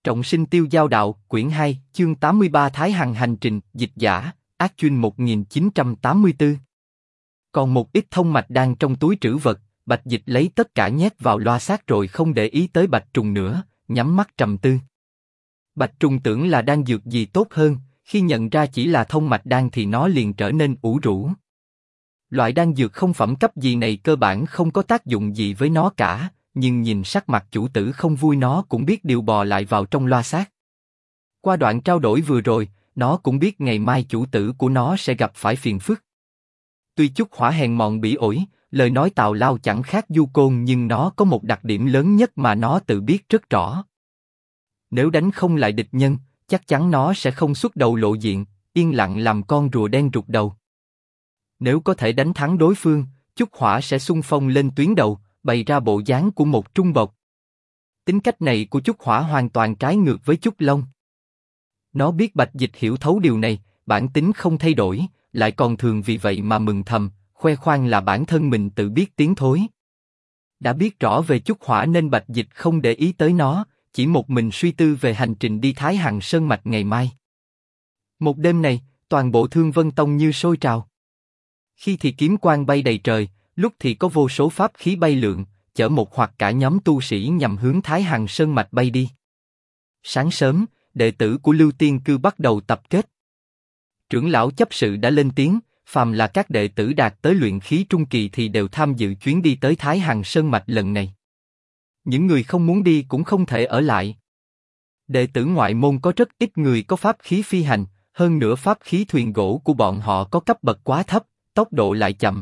Trọng sinh tiêu giao đạo, quyển 2, chương 83 Thái Hằng hành trình, dịch giả, Ác Chuyên 1984. Còn một ít thông mạch đang trong túi trữ vật, Bạch Dịch lấy tất cả nhét vào loa xác rồi không để ý tới Bạch Trùng nữa, nhắm mắt trầm tư. Bạch Trùng tưởng là đan dược gì tốt hơn, khi nhận ra chỉ là thông mạch đan thì nó liền trở nên ủ rũ. Loại đan dược không phẩm cấp gì này cơ bản không có tác dụng gì với nó cả, nhưng nhìn sắc mặt chủ tử không vui nó cũng biết điều bò lại vào trong loa xác. Qua đoạn trao đổi vừa rồi, nó cũng biết ngày mai chủ tử của nó sẽ gặp phải phiền phức. Tuy Chúc Hỏa hèn mọn bỉ ổi, lời nói tào lao chẳng khác du côn nhưng nó có một đặc điểm lớn nhất mà nó tự biết rất rõ. Nếu đánh không lại địch nhân, chắc chắn nó sẽ không xuất đầu lộ diện, yên lặng làm con rùa đen rụt đầu. Nếu có thể đánh thắng đối phương, Chúc Hỏa sẽ xung phong lên tuyến đầu, bày ra bộ dáng của một trung bộc. Tính cách này của Chúc Hỏa hoàn toàn trái ngược với Chúc Long. Nó biết Bạch Dịch hiểu thấu điều này, bản tính không thay đổi, lại còn thường vì vậy mà mừng thầm, khoe khoang là bản thân mình tự biết tiến thối. Đã biết rõ về Chúc Hỏa nên Bạch Dịch không để ý tới nó, chỉ một mình suy tư về hành trình đi Thái Hằng Sơn Mạch ngày mai. Một đêm này, toàn bộ Thương Vân Tông như sôi trào. Khi thì kiếm quang bay đầy trời, lúc thì có vô số pháp khí bay lượn, chở một hoặc cả nhóm tu sĩ nhằm hướng Thái Hằng Sơn Mạch bay đi. Sáng sớm, đệ tử của Lưu Tiên Cư bắt đầu tập kết. Trưởng lão chấp sự đã lên tiếng, phàm là các đệ tử đạt tới luyện khí trung kỳ thì đều tham dự chuyến đi tới Thái Hằng Sơn Mạch lần này. Những người không muốn đi cũng không thể ở lại. Đệ tử ngoại môn có rất ít người có pháp khí phi hành, hơn nữa pháp khí thuyền gỗ của bọn họ có cấp bậc quá thấp, tốc độ lại chậm.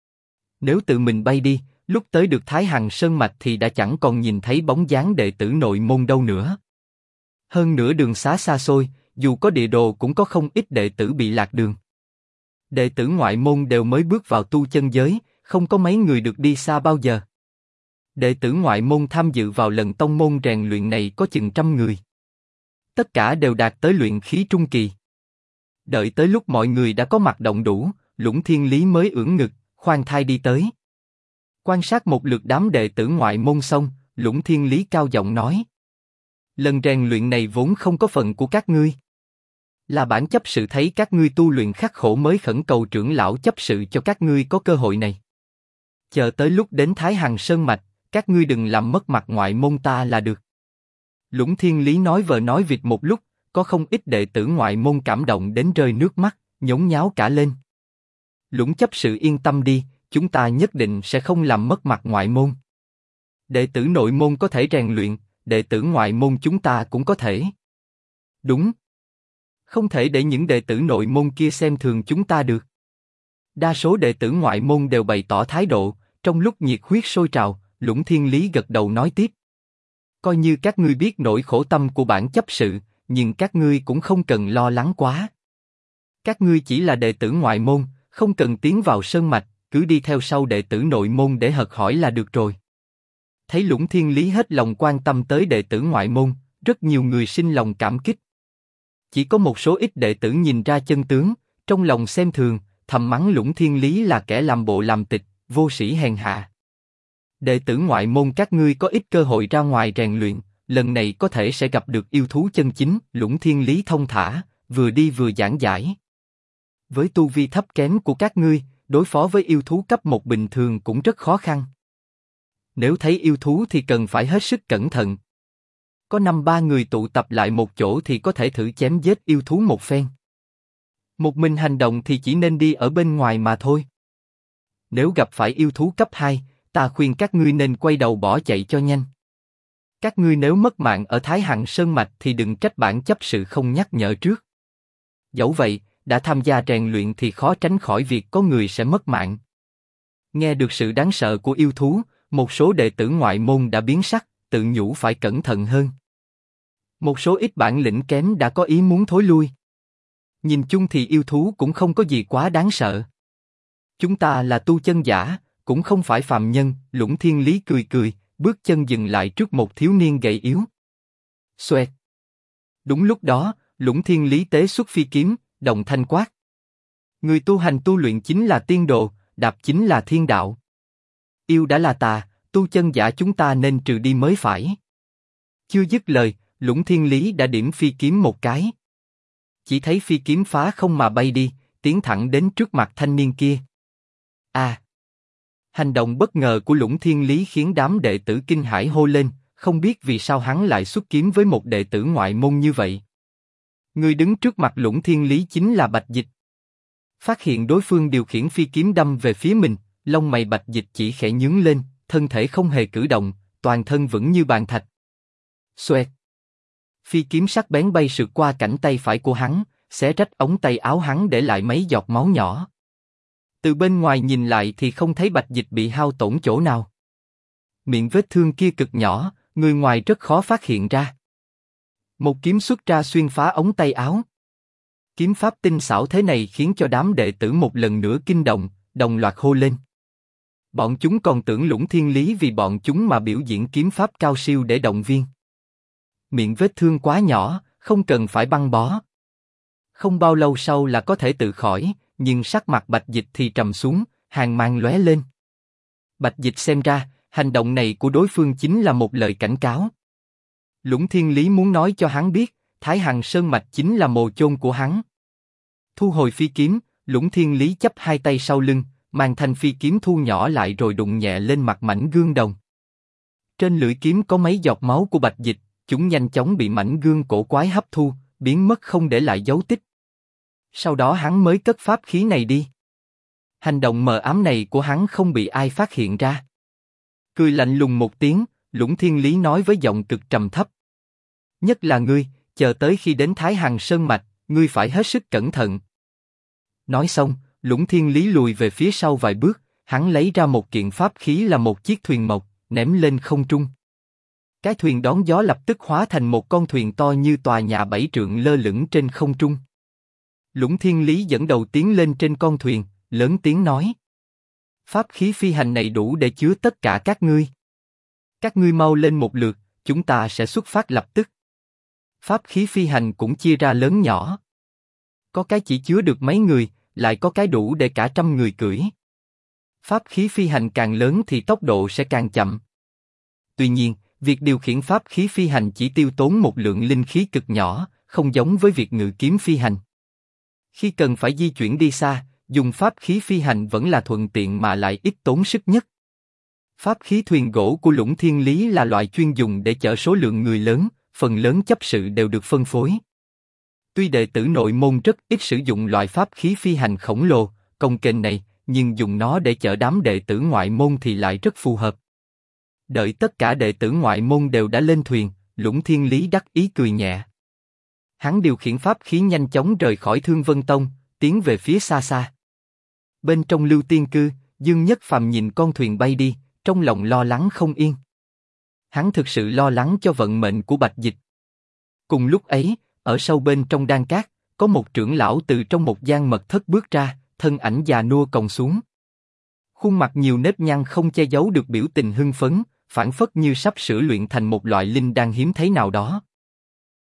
Nếu tự mình bay đi, lúc tới được Thái Hằng Sơn Mạch thì đã chẳng còn nhìn thấy bóng dáng đệ tử nội môn đâu nữa. Hơn nữa đường xá xa xôi, dù có địa đồ cũng có không ít đệ tử bị lạc đường. Đệ tử ngoại môn đều mới bước vào tu chân giới, không có mấy người được đi xa bao giờ. Đệ tử ngoại môn tham dự vào lần tông môn rèn luyện này có chừng 100 người. Tất cả đều đạt tới luyện khí trung kỳ. Đợi tới lúc mọi người đã có mặt động đủ, Lũng Thiên Lý mới ưỡn ngực, khoan thai đi tới. Quan sát một lượt đám đệ tử ngoại môn xong, Lũng Thiên Lý cao giọng nói: lần rèn luyện này vốn không có phần của các ngươi. Là bản chấp sự thấy các ngươi tu luyện khắc khổ mới khẩn cầu trưởng lão chấp sự cho các ngươi có cơ hội này. Chờ tới lúc đến Thái Hằng Sơn Mạch, các ngươi đừng làm mất mặt ngoại môn ta là được. Lũng Thiên Lý nói vờ nói vịt một lúc, có không ít đệ tử ngoại môn cảm động đến rơi nước mắt, nhốn nháo cả lên. Lũng chấp sự yên tâm đi, chúng ta nhất định sẽ không làm mất mặt ngoại môn. Đệ tử nội môn có thể rèn luyện, đệ tử ngoại môn chúng ta cũng có thể. Đúng. Không thể để những đệ tử nội môn kia xem thường chúng ta được. Đa số đệ tử ngoại môn đều bày tỏ thái độ, trong lúc nhiệt huyết sôi trào, Lũng Thiên Lý gật đầu nói tiếp: coi như các ngươi biết nỗi khổ tâm của bản chấp sự, nhưng các ngươi cũng không cần lo lắng quá. Các ngươi chỉ là đệ tử ngoại môn, không cần tiến vào sơn mạch, cứ đi theo sau đệ tử nội môn để học hỏi là được rồi. Thấy Lũng Thiên Lý hết lòng quan tâm tới đệ tử ngoại môn, rất nhiều người sinh lòng cảm kích. Chỉ có một số ít đệ tử nhìn ra chân tướng, trong lòng xem thường, thầm mắng Lũng Thiên Lý là kẻ làm bộ làm tịch, vô sĩ hèn hạ. Đệ tử ngoại môn các ngươi có ít cơ hội ra ngoài rèn luyện, lần này có thể sẽ gặp được yêu thú chân chính. Lũng Thiên Lý thông thả, vừa đi vừa giảng giải. Với tu vi thấp kém của các ngươi, đối phó với yêu thú cấp 1 bình thường cũng rất khó khăn. Nếu thấy yêu thú thì cần phải hết sức cẩn thận. Có 5-3 người tụ tập lại một chỗ thì có thể thử chém giết yêu thú một phen. Một mình hành động thì chỉ nên đi ở bên ngoài mà thôi. Nếu gặp phải yêu thú cấp 2, ta khuyên các ngươi nên quay đầu bỏ chạy cho nhanh. Các ngươi nếu mất mạng ở Thái Hằng Sơn Mạch thì đừng trách bản chấp sự không nhắc nhở trước. Dẫu vậy, đã tham gia rèn luyện thì khó tránh khỏi việc có người sẽ mất mạng. Nghe được sự đáng sợ của yêu thú, một số đệ tử ngoại môn đã biến sắc, tự nhủ phải cẩn thận hơn. Một số ít bản lĩnh kém đã có ý muốn thối lui. Nhìn chung thì yêu thú cũng không có gì quá đáng sợ. Chúng ta là tu chân giả, cũng không phải phàm nhân. Lũng Thiên Lý cười cười, bước chân dừng lại trước một thiếu niên gầy yếu. Xoẹt. Đúng lúc đó, Lũng Thiên Lý tế xuất phi kiếm, đồng thanh quát: người tu hành tu luyện chính là tiên đồ, đạp chính là thiên đạo. Yêu đã là tà, tu chân giả chúng ta nên trừ đi mới phải. Chưa dứt lời, Lũng Thiên Lý đã điểm phi kiếm một cái. Chỉ thấy phi kiếm phá không mà bay đi, tiến thẳng đến trước mặt thanh niên kia. À! Hành động bất ngờ của Lũng Thiên Lý khiến đám đệ tử kinh hãi hô lên, không biết vì sao hắn lại xuất kiếm với một đệ tử ngoại môn như vậy. Người đứng trước mặt Lũng Thiên Lý chính là Bạch Dịch. Phát hiện đối phương điều khiển phi kiếm đâm về phía mình, lông mày Bạch Dịch chỉ khẽ nhướng lên, thân thể không hề cử động, toàn thân vững như bàn thạch. Xoẹt! Phi kiếm sắc bén bay sượt qua cánh tay phải của hắn, xé rách ống tay áo hắn để lại mấy giọt máu nhỏ. Từ bên ngoài nhìn lại thì không thấy Bạch Dịch bị hao tổn chỗ nào. Miệng vết thương kia cực nhỏ, người ngoài rất khó phát hiện ra. Một kiếm xuất ra xuyên phá ống tay áo. Kiếm pháp tinh xảo thế này khiến cho đám đệ tử một lần nữa kinh động, đồng loạt hô lên. Bọn chúng còn tưởng Lũng Thiên Lý vì bọn chúng mà biểu diễn kiếm pháp cao siêu để động viên. Miệng vết thương quá nhỏ, không cần phải băng bó. Không bao lâu sau là có thể tự khỏi, nhưng sắc mặt Bạch Dịch thì trầm xuống, hàn mang lóe lên. Bạch Dịch xem ra, hành động này của đối phương chính là một lời cảnh cáo. Lũng Thiên Lý muốn nói cho hắn biết, Thái Hằng Sơn Mạch chính là mồ chôn của hắn. Thu hồi phi kiếm, Lũng Thiên Lý chắp hai tay sau lưng, mang thanh phi kiếm thu nhỏ lại rồi đụng nhẹ lên mặt mảnh gương đồng. Trên lưỡi kiếm có mấy giọt máu của Bạch Dịch, chúng nhanh chóng bị mảnh gương cổ quái hấp thu, biến mất không để lại dấu tích. Sau đó hắn mới cất pháp khí này đi. Hành động mờ ám này của hắn không bị ai phát hiện ra. Cười lạnh lùng một tiếng, Lũng Thiên Lý nói với giọng cực trầm thấp. Nhất là ngươi, chờ tới khi đến Thái Hằng Sơn Mạch, ngươi phải hết sức cẩn thận. Nói xong, Lũng Thiên Lý lùi về phía sau vài bước, hắn lấy ra một kiện pháp khí là một chiếc thuyền mộc, ném lên không trung. Cái thuyền đón gió lập tức hóa thành một con thuyền to như tòa nhà 7 trượng lơ lửng trên không trung. Lũng Thiên Lý dẫn đầu tiến lên trên con thuyền, lớn tiếng nói. Pháp khí phi hành này đủ để chứa tất cả các ngươi. Các ngươi mau lên một lượt, chúng ta sẽ xuất phát lập tức. Pháp khí phi hành cũng chia ra lớn nhỏ. Có cái chỉ chứa được mấy người, lại có cái đủ để cả 100 người cưỡi. Pháp khí phi hành càng lớn thì tốc độ sẽ càng chậm. Tuy nhiên, việc điều khiển pháp khí phi hành chỉ tiêu tốn một lượng linh khí cực nhỏ, không giống với việc ngự kiếm phi hành. Khi cần phải di chuyển đi xa, dùng pháp khí phi hành vẫn là thuận tiện mà lại ít tốn sức nhất. Pháp khí thuyền gỗ của Lũng Thiên Lý là loại chuyên dùng để chở số lượng người lớn, phần lớn chấp sự đều được phân phối. Tuy đệ tử nội môn rất ít sử dụng loại pháp khí phi hành khổng lồ, cồng kềnh này, nhưng dùng nó để chở đám đệ tử ngoại môn thì lại rất phù hợp. Đợi tất cả đệ tử ngoại môn đều đã lên thuyền, Lũng Thiên Lý đắc ý cười nhẹ. Hắn điều khiển pháp khí nhanh chóng rời khỏi Thương Vân Tông, tiến về phía xa xa. Bên trong Lưu Tiên Cư, Dương Nhất Phàm nhìn con thuyền bay đi, trong lòng lo lắng không yên. Hắn thực sự lo lắng cho vận mệnh của Bạch Dịch. Cùng lúc ấy, ở sâu bên trong đan cát, có một trưởng lão từ trong một gian mật thất bước ra, thân ảnh già nua còng xuống. Khuôn mặt nhiều nếp nhăn không che giấu được biểu tình hưng phấn, phảng phất như sắp sửa luyện thành một loại linh đan hiếm thấy nào đó.